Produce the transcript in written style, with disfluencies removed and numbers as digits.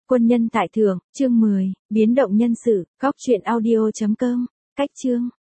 Quân nhân tại thượng, chương 10, biến động nhân sự, góc truyện audio.com, cách chương.